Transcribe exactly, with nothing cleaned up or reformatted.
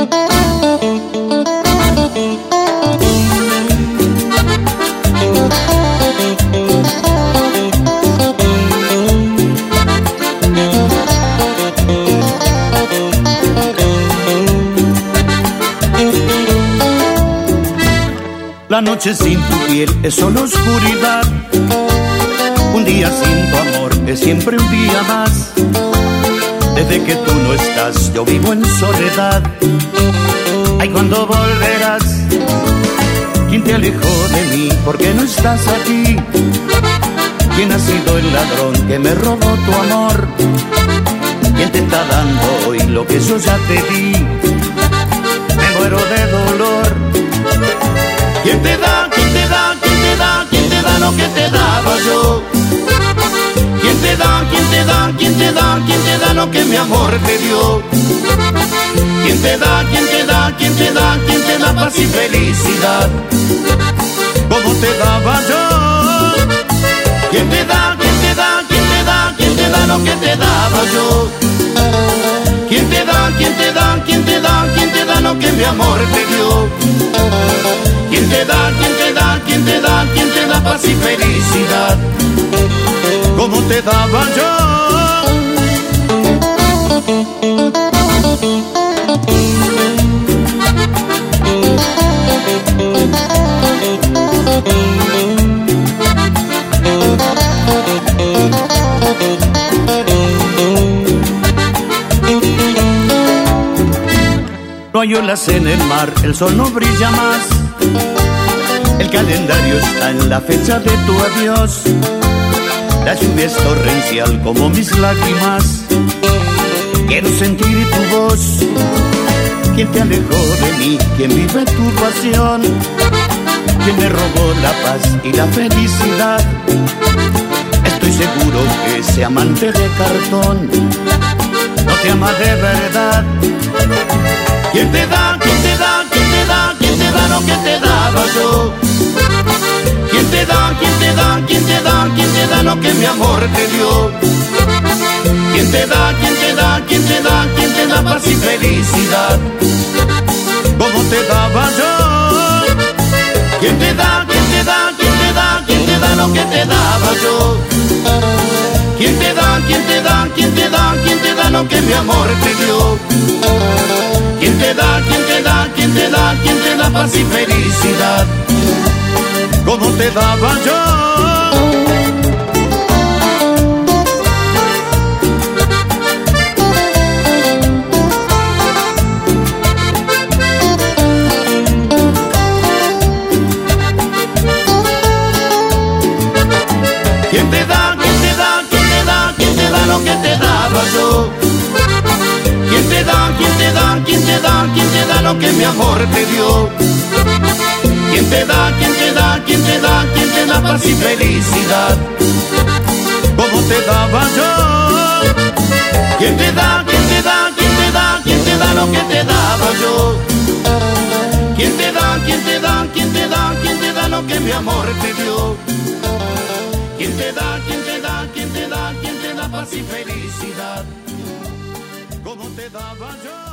La noche sin tu piel es solo oscuridad. Un día sin tu amor es siempre un día más. Desde que tú no estás yo vivo en soledad. Ay, ¿cuándo volverás? ¿Quién te alejó de mí? ¿Por qué no estás aquí? ¿Quién ha sido el ladrón que me robó tu amor? ¿Quién te está dando hoy lo que yo ya te di? Me muero de dolor. ¿Quién te da, quién te da, quién te da, quién te da lo que te daba yo? ¿Quién te da, quién te da, quién te da, quién te da lo que mi amor te dio? ¿Quién te da, quién te da, quién te da, quién te da paz y felicidad? ¿Cómo te daba yo? ¿Quién te da, quién te da, quién te da, quién te da lo que te daba yo? ¿Quién te da, quién te da, quién te da, quién te da lo que mi amor te dio? ¿Quién te da, quién te da, quién te da, quién te da paz y felicidad? ¿Cómo te daba yo? No hay olas en el mar, el sol no brilla más. El calendario está en la fecha de tu adiós. La lluvia es torrencial como mis lágrimas. Quiero sentir tu voz. ¿Quién te alejó de mí? ¿Quién vive tu pasión? ¿Quién me robó la paz y la felicidad? Estoy seguro que ese amante de cartón no te ama de verdad. ¿Quién te da, quién te da, quién te da, quién te da lo que te daba yo? ¿Quién te da, quién te da, quién te da, quién te da lo que mi amor te dio? ¿Quién te da, quién te da, quién te da, quién te da paz y felicidad? ¿Cómo te daba yo? ¿Quién te da, quién te da, quién te da, quién te da lo que te daba yo? ¿Quién te da, quién te da, quién te da, quién te da lo que mi amor te dio? ¿Quién te da, quién te da, quién te da, quién te da paz y felicidad? ¿Cómo te daba yo? ¿Quién te da, quién te da, quién te da, quién te da lo que te daba yo? ¿Quién te da, quién te da, quién te da, quién te da lo que mi amor te dio? ¿Quién te da, quién te da, quién te da, quién te da paz y felicidad? ¿Cómo te daba yo? ¿Quién te da, quién te da, quién te da, quién te da lo que te daba yo? ¿Quién te da, quién te da, quién te da, quién te da lo que mi amor te dio? ¿Quién te da, quién te da, quién te da, quién te da paz y felicidad? ¿Cómo te daba yo?